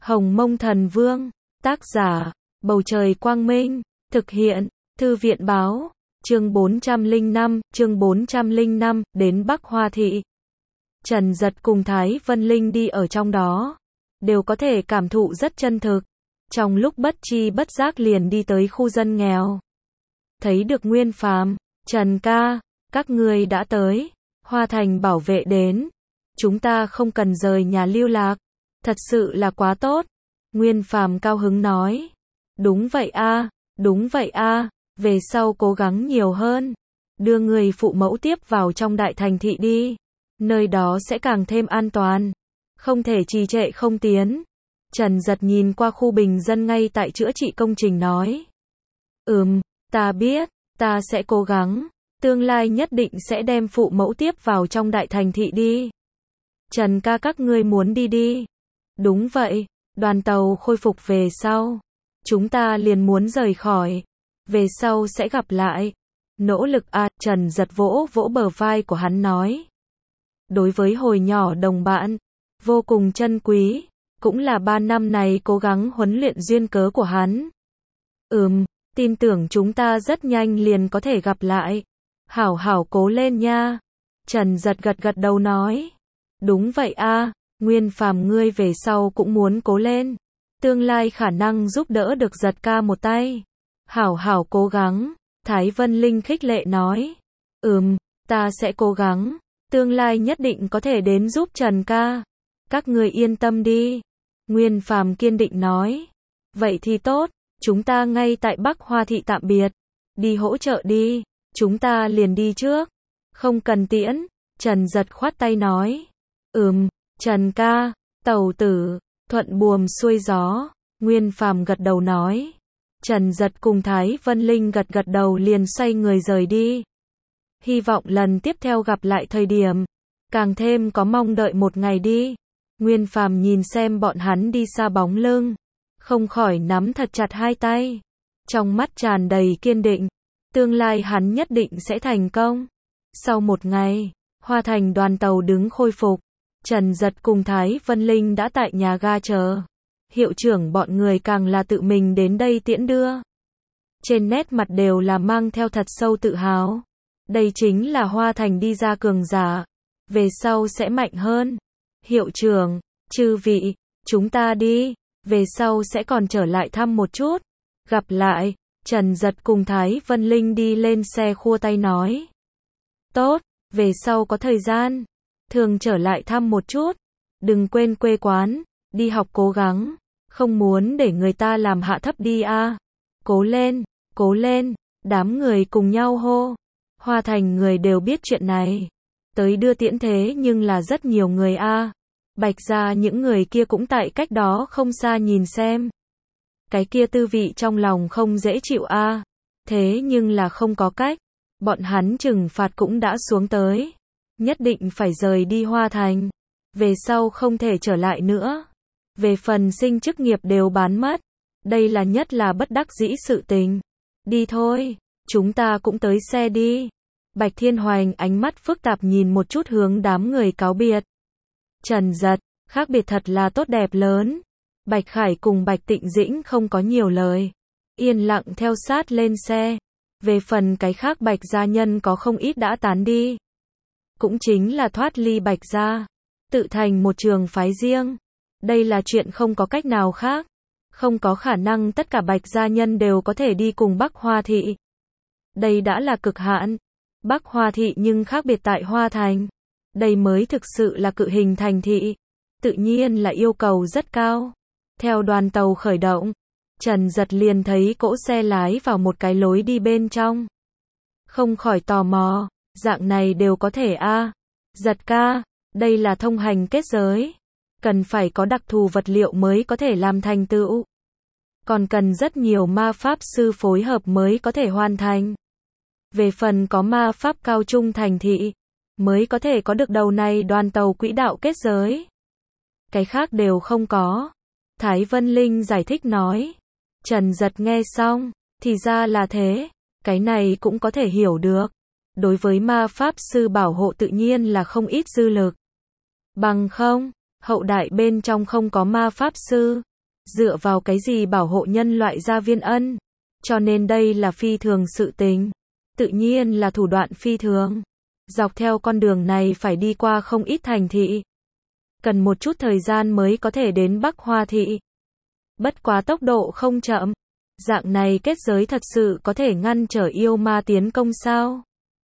Hồng Mông Thần Vương, tác giả, Bầu Trời Quang Minh, thực hiện, Thư viện Báo, chương 405, đến Bắc Hoa Thị. Trần Dật cùng Thái Vân Linh đi ở trong đó, đều có thể cảm thụ rất chân thực. Trong lúc bất chi bất giác liền đi tới khu dân nghèo. Thấy được Nguyên Phàm, Trần ca, các ngươi đã tới, Hoa Thành bảo vệ đến. Chúng ta không cần rời nhà lưu lạc, thật sự là quá tốt. Nguyên Phàm cao hứng nói. Đúng vậy a, về sau cố gắng nhiều hơn. Đưa người phụ mẫu tiếp vào trong đại thành thị đi. Nơi đó sẽ càng thêm an toàn. Không thể trì trệ không tiến. Trần Dật nhìn qua khu bình dân ngay tại chữa trị công trình nói. Ta biết, ta sẽ cố gắng. Tương lai nhất định sẽ đem phụ mẫu tiếp vào trong đại thành thị đi. Trần ca các ngươi muốn đi. Đúng vậy, đoàn tàu khôi phục về sau. Chúng ta liền muốn rời khỏi. Về sau sẽ gặp lại. Nỗ lực a, Trần Dật vỗ vỗ bờ vai của hắn nói. Đối với hồi nhỏ đồng bạn, vô cùng trân quý. Cũng là 3 năm này cố gắng huấn luyện duyên cớ của hắn. Tin tưởng chúng ta rất nhanh liền có thể gặp lại. Hảo hảo cố lên nha. Trần Dật gật đầu nói. Đúng vậy a, Nguyên Phàm ngươi về sau cũng muốn cố lên. Tương lai khả năng giúp đỡ được Dật ca một tay. Hảo hảo cố gắng, Thái Vân Linh khích lệ nói. Ta sẽ cố gắng. Tương lai nhất định có thể đến giúp Trần ca. Các ngươi yên tâm đi. Nguyên Phàm kiên định nói. Vậy thì tốt, chúng ta ngay tại Bắc Hoa Thị tạm biệt. Đi hỗ trợ đi, chúng ta liền đi trước. Không cần tiễn, Trần Dật khoát tay nói. Trần ca, tẩu tử, thuận buồm xuôi gió. Nguyên Phàm gật đầu nói. Trần Dật cùng Thái Vân Linh gật đầu liền xoay người rời đi. Hy vọng lần tiếp theo gặp lại thời điểm, càng thêm có mong đợi một ngày đi. Nguyên Phàm nhìn xem bọn hắn đi xa bóng lưng, không khỏi nắm thật chặt hai tay. Trong mắt tràn đầy kiên định, tương lai hắn nhất định sẽ thành công. Sau một ngày, Hoa Thành đoàn tàu đứng khôi phục. Trần Dật cùng Thái Vân Linh đã tại nhà ga chờ. Hiệu trưởng bọn người càng là tự mình đến đây tiễn đưa. Trên nét mặt đều là mang theo thật sâu tự hào. Đây chính là Hoa Thành đi ra cường giả. Về sau sẽ mạnh hơn. Hiệu trưởng, chư vị, chúng ta đi. Về sau sẽ còn trở lại thăm một chút. Gặp lại. Trần Dật cùng Thái Vân Linh đi lên xe khua tay nói. Tốt, về sau có thời gian. Thường trở lại thăm một chút. Đừng quên quê quán. Đi học cố gắng. Không muốn để người ta làm hạ thấp đi a. Cố lên, đám người cùng nhau hô. Hoa Thành người đều biết chuyện này. Tới đưa tiễn thế nhưng là rất nhiều người a. Bạch gia những người kia cũng tại cách đó không xa nhìn xem. Cái kia tư vị trong lòng không dễ chịu a. Thế nhưng là không có cách. Bọn hắn trừng phạt cũng đã xuống tới. Nhất định phải rời đi Hoa Thành. Về sau không thể trở lại nữa. Về phần sinh chức nghiệp đều bán mất. Đây là nhất là bất đắc dĩ sự tình. Đi thôi, chúng ta cũng tới xe đi. Bạch Thiên Hoành ánh mắt phức tạp nhìn một chút hướng đám người cáo biệt. Trần Dật, khác biệt thật là tốt đẹp lớn. Bạch Khải cùng Bạch Tịnh Dĩnh không có nhiều lời. Yên lặng theo sát lên xe. Về phần cái khác Bạch gia nhân có không ít đã tán đi. Cũng chính là thoát ly Bạch gia. Tự thành một trường phái riêng. Đây là chuyện không có cách nào khác. Không có khả năng tất cả Bạch gia nhân đều có thể đi cùng Bắc Hoa Thị. Đây đã là cực hạn. Bắc Hoa Thị nhưng khác biệt tại Hoa Thành. Đây mới thực sự là cự hình thành thị. Tự nhiên là yêu cầu rất cao. Theo đoàn tàu khởi động, Trần Dật liền thấy cỗ xe lái vào một cái lối đi bên trong. Không khỏi tò mò, dạng này đều có thể a. Dật ca, đây là thông hành kết giới. Cần phải có đặc thù vật liệu mới có thể làm thành tựu. Còn cần rất nhiều ma pháp sư phối hợp mới có thể hoàn thành. Về phần có ma pháp cao trung thành thị, mới có thể có được đầu này đoàn tàu quỹ đạo kết giới. Cái khác đều không có. Thái Vân Linh giải thích nói. Trần Dật nghe xong, thì ra là thế. Cái này cũng có thể hiểu được. Đối với ma pháp sư bảo hộ tự nhiên là không ít dư lực. Bằng không, hậu đại bên trong không có ma pháp sư, Dựa vào cái gì bảo hộ nhân loại gia viên ân? Cho nên đây là phi thường sự tình. Tự nhiên là thủ đoạn phi thường. Dọc theo con đường này phải đi qua không ít thành thị. Cần một chút thời gian mới có thể đến Bắc Hoa thị. Bất quá tốc độ không chậm. Dạng này kết giới thật sự có thể ngăn trở yêu ma tiến công sao?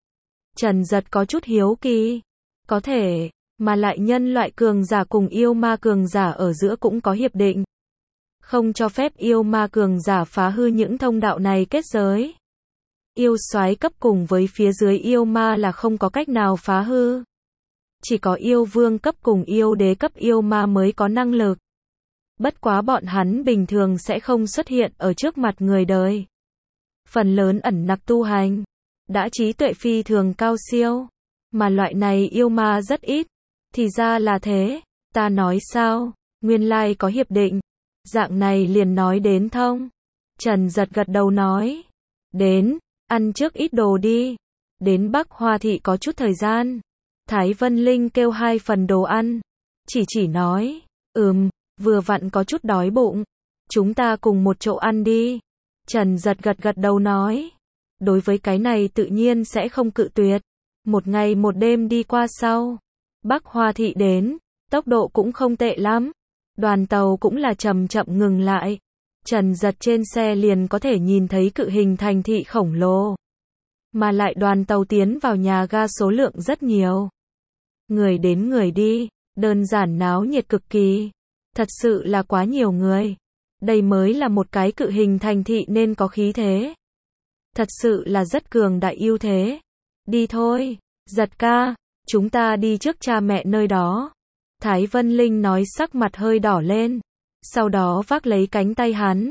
Trần Giật có chút hiếu kỳ. Có thể, mà lại nhân loại cường giả cùng yêu ma cường giả ở giữa cũng có hiệp định. Không cho phép yêu ma cường giả phá hư những thông đạo này kết giới. Yêu soái cấp cùng với phía dưới yêu ma là không có cách nào phá hư. Chỉ có yêu vương cấp cùng yêu đế cấp yêu ma mới có năng lực. Bất quá bọn hắn bình thường sẽ không xuất hiện ở trước mặt người đời. Phần lớn ẩn nặc tu hành, đã trí tuệ phi thường cao siêu. Mà loại này yêu ma rất ít. Thì ra là thế, ta nói sao, nguyên lai có hiệp định. Dạng này liền nói đến thông. Trần Giật gật đầu nói. Đến, ăn trước ít đồ đi. Đến Bắc Hoa thị có chút thời gian. Thái Vân Linh kêu 2 phần đồ ăn. Chỉ nói. Vừa vặn có chút đói bụng. Chúng ta cùng một chỗ ăn đi. Trần Giật gật đầu nói. Đối với cái này tự nhiên sẽ không cự tuyệt. Một ngày một đêm đi qua sau. Bắc Hoa thị đến. Tốc độ cũng không tệ lắm. Đoàn tàu cũng là chậm chậm ngừng lại. Trần Giật trên xe liền có thể nhìn thấy cự hình thành thị khổng lồ. Mà lại đoàn tàu tiến vào nhà ga số lượng rất nhiều. Người đến người đi, đơn giản náo nhiệt cực kỳ. Thật sự là quá nhiều người. Đây mới là một cái cự hình thành thị nên có khí thế. Thật sự là rất cường đại ưu thế. Đi thôi, Giật ca, chúng ta đi trước cha mẹ nơi đó. Thái Vân Linh nói sắc mặt hơi đỏ lên. Sau đó vác lấy cánh tay hắn.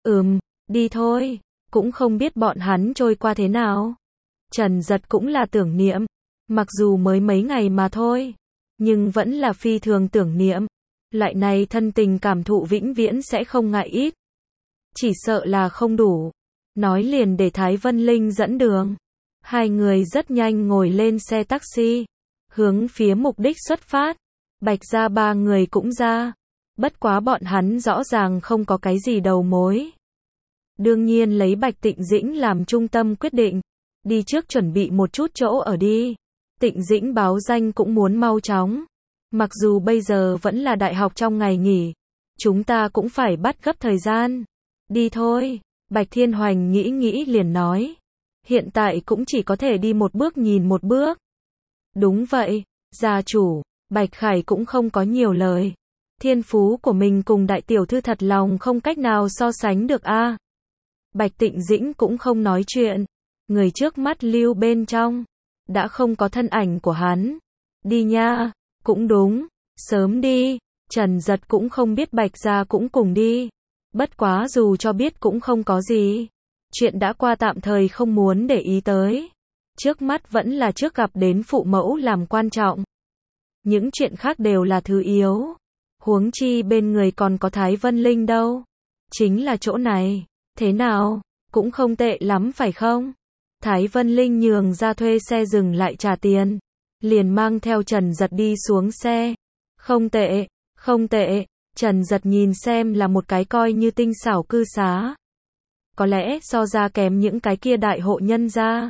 Đi thôi, cũng không biết bọn hắn trôi qua thế nào. Trần Giật cũng là tưởng niệm. Mặc dù mới mấy ngày mà thôi. Nhưng vẫn là phi thường tưởng niệm. Loại này thân tình cảm thụ vĩnh viễn sẽ không ngại ít. Chỉ sợ là không đủ. Nói liền để Thái Vân Linh dẫn đường. Hai người rất nhanh ngồi lên xe taxi. Hướng phía mục đích xuất phát. Bạch gia 3 người cũng ra. Bất quá bọn hắn rõ ràng không có cái gì đầu mối. Đương nhiên lấy Bạch Tịnh Dĩnh làm trung tâm quyết định. Đi trước chuẩn bị một chút chỗ ở đi. Tịnh Dĩnh báo danh cũng muốn mau chóng. Mặc dù bây giờ vẫn là đại học trong ngày nghỉ. Chúng ta cũng phải bắt gấp thời gian. Đi thôi. Bạch Thiên Hoành nghĩ liền nói. Hiện tại cũng chỉ có thể đi một bước nhìn một bước. Đúng vậy, gia chủ. Bạch Khải cũng không có nhiều lời. Thiên phú của mình cùng đại tiểu thư thật lòng không cách nào so sánh được a. Bạch Tịnh Dĩnh cũng không nói chuyện. Người trước mắt lưu bên trong. Đã không có thân ảnh của hắn. Đi nha. Cũng đúng. Sớm đi. Trần Giật cũng không biết Bạch gia cũng cùng đi. Bất quá dù cho biết cũng không có gì. Chuyện đã qua tạm thời không muốn để ý tới. Trước mắt vẫn là trước gặp đến phụ mẫu làm quan trọng. Những chuyện khác đều là thứ yếu. Huống chi bên người còn có Thái Vân Linh đâu. Chính là chỗ này. Thế nào? Cũng không tệ lắm phải không? Thái Vân Linh nhường ra thuê xe dừng lại trả tiền. Liền mang theo Trần Giật đi xuống xe. Không tệ, không tệ. Trần Giật nhìn xem là một cái coi như tinh xảo cư xá. Có lẽ so ra kém những cái kia đại hộ nhân gia.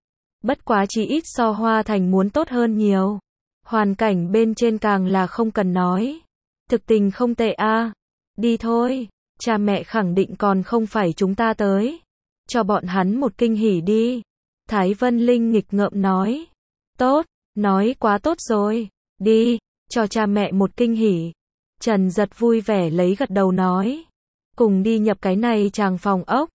Bất quá chỉ ít so Hoa Thành muốn tốt hơn nhiều. Hoàn cảnh bên trên càng là không cần nói. Thực tình không tệ a. Đi thôi, cha mẹ khẳng định còn không phải chúng ta tới. Cho bọn hắn một kinh hỉ đi. Thái Vân Linh nghịch ngợm nói. Tốt, nói quá tốt rồi. Đi, cho cha mẹ một kinh hỉ. Trần Giật vui vẻ lấy gật đầu nói. Cùng đi nhập cái này tràng phòng ốc.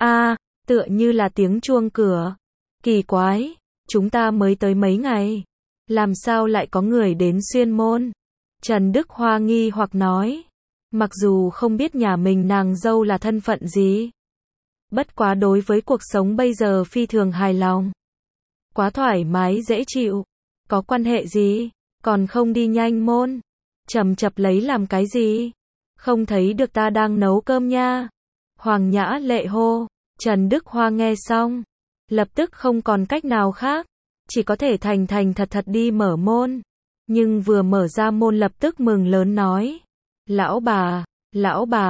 Tựa như là tiếng chuông cửa. Kỳ quái, chúng ta mới tới mấy ngày. Làm sao lại có người đến xuyên môn? Trần Đức Hoa nghi hoặc nói. Mặc dù không biết nhà mình nàng dâu là thân phận gì. Bất quá đối với cuộc sống bây giờ phi thường hài lòng. Quá thoải mái dễ chịu. Có quan hệ gì? Còn không đi nhanh môn. Chầm chập lấy làm cái gì? Không thấy được ta đang nấu cơm nha. Hoàng Nhã Lệ hô. Trần Đức Hoa nghe xong. Lập tức không còn cách nào khác. Chỉ có thể thành thật đi mở môn. Nhưng vừa mở ra môn lập tức mừng lớn nói. Lão bà,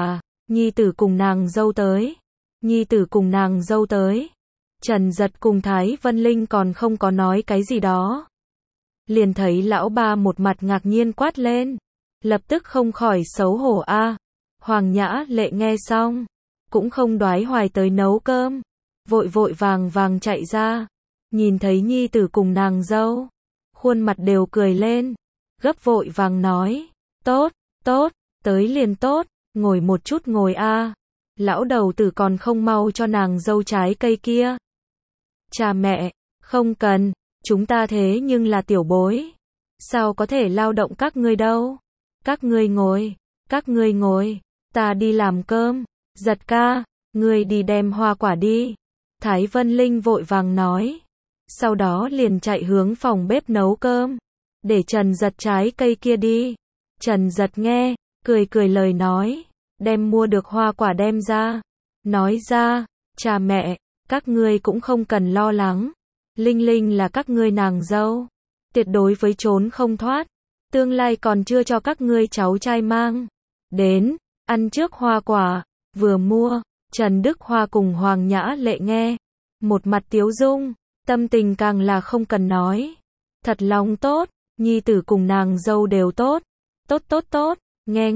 Nhi tử cùng nàng dâu tới. Nhi tử cùng nàng dâu tới. Trần Giật cùng Thái Vân Linh còn không có nói cái gì đó. Liền thấy lão ba một mặt ngạc nhiên quát lên. Lập tức không khỏi xấu hổ a. Hoàng Nhã Lệ nghe xong. Cũng không đoái hoài tới nấu cơm. Vội vội vàng vàng chạy ra. Nhìn thấy nhi tử cùng nàng dâu. Khuôn mặt đều cười lên. Gấp vội vàng nói. Tốt, tốt, tới liền tốt. Ngồi một chút ngồi a. Lão đầu tử còn không mau cho nàng dâu trái cây kia. Cha mẹ, không cần. Chúng ta thế nhưng là tiểu bối. Sao có thể lao động các ngươi đâu. Các ngươi ngồi. Các ngươi ngồi. Ta đi làm cơm. Giật ca, ngươi đi đem hoa quả đi. Thái Vân Linh vội vàng nói. Sau đó liền chạy hướng phòng bếp nấu cơm. Để Trần Giật trái cây kia đi. Trần Giật nghe, cười cười lời nói. Đem mua được hoa quả đem ra. Nói ra, cha mẹ, các ngươi cũng không cần lo lắng. Linh Linh là các ngươi nàng dâu. Tuyệt đối với trốn không thoát. Tương lai còn chưa cho các ngươi cháu trai mang. Đến, ăn trước hoa quả. Vừa mua, Trần Đức Hoa cùng Hoàng Nhã Lệ nghe. Một mặt tiếu dung, tâm tình càng là không cần nói. Thật lòng tốt, nhi tử cùng nàng dâu đều tốt. Tốt tốt tốt, nghe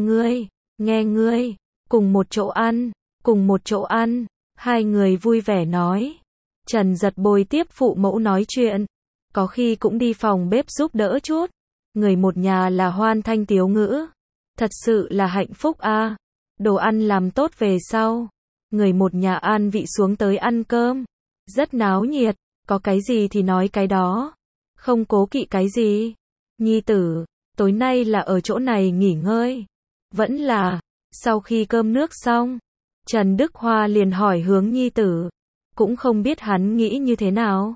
ngươi, cùng một chỗ ăn, cùng một chỗ ăn. Hai người vui vẻ nói. Trần Giật bồi tiếp phụ mẫu nói chuyện. Có khi cũng đi phòng bếp giúp đỡ chút. Người một nhà là hoan thanh tiếu ngữ. Thật sự là hạnh phúc a. Đồ ăn làm tốt về sau. Người một nhà an vị xuống tới ăn cơm. Rất náo nhiệt. Có cái gì thì nói cái đó. Không cố kỵ cái gì. Nhi tử, tối nay là ở chỗ này nghỉ ngơi. Vẫn là, sau khi cơm nước xong. Trần Đức Hoa liền hỏi hướng nhi tử. Cũng không biết hắn nghĩ như thế nào.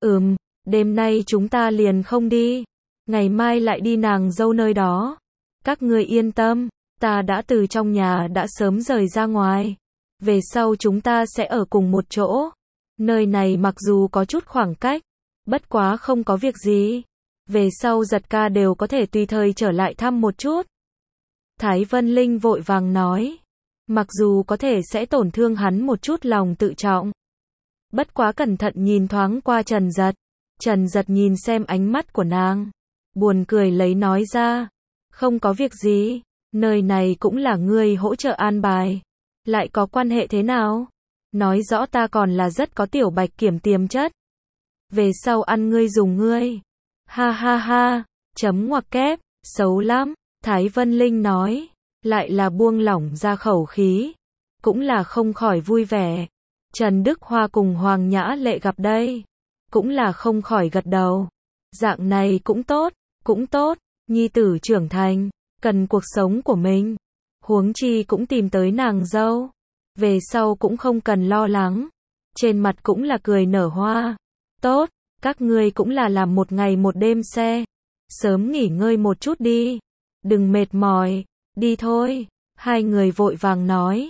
Đêm nay chúng ta liền không đi. Ngày mai lại đi nàng dâu nơi đó. Các ngươi yên tâm. Ta đã từ trong nhà đã sớm rời ra ngoài. Về sau chúng ta sẽ ở cùng một chỗ. Nơi này mặc dù có chút khoảng cách. Bất quá không có việc gì. Về sau Giật ca đều có thể tùy thời trở lại thăm một chút. Thái Vân Linh vội vàng nói. Mặc dù có thể sẽ tổn thương hắn một chút lòng tự trọng. Bất quá cẩn thận nhìn thoáng qua Trần Giật. Trần Giật nhìn xem ánh mắt của nàng. Buồn cười lấy nói ra. Không có việc gì. Nơi này cũng là ngươi hỗ trợ an bài. Lại có quan hệ thế nào? Nói rõ ta còn là rất có tiểu bạch kiểm tiềm chất. Về sau ăn ngươi dùng ngươi. Ha ha ha, chấm ngoặc kép, xấu lắm. Thái Vân Linh nói. Lại là buông lỏng ra khẩu khí. Cũng là không khỏi vui vẻ. Trần Đức Hoa cùng Hoàng Nhã Lệ gặp đây. Cũng là không khỏi gật đầu. Dạng này cũng tốt. Nhi tử trưởng thành. Cần cuộc sống của mình. Huống chi cũng tìm tới nàng dâu. Về sau cũng không cần lo lắng. Trên mặt cũng là cười nở hoa. Tốt, các ngươi cũng là làm một ngày một đêm xe. Sớm nghỉ ngơi một chút đi. Đừng mệt mỏi. Đi thôi. Hai người vội vàng nói.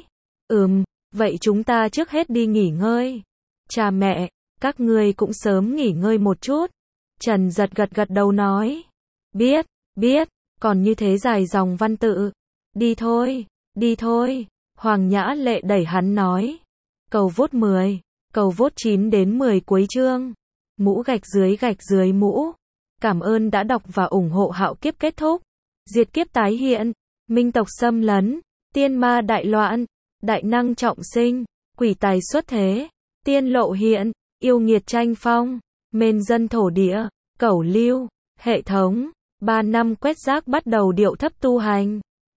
Vậy chúng ta trước hết đi nghỉ ngơi. Cha mẹ, các ngươi cũng sớm nghỉ ngơi một chút. Trần Giật gật đầu nói. Biết. Còn như thế dài dòng văn tự. Đi thôi. Hoàng Nhã Lệ đẩy hắn nói. Cầu vốt 10, cầu vốt 9 đến 10 cuối chương. Mũ gạch dưới mũ. Cảm ơn đã đọc và ủng hộ Hạo Kiếp kết thúc. Diệt kiếp tái hiện. Minh tộc xâm lấn. Tiên ma đại loạn. Đại năng trọng sinh. Quỷ tài xuất thế. Tiên lộ hiện. Yêu nghiệt tranh phong. Mên dân thổ địa. Cẩu lưu. Hệ thống. 3 năm quét rác bắt đầu điệu thấp tu hành.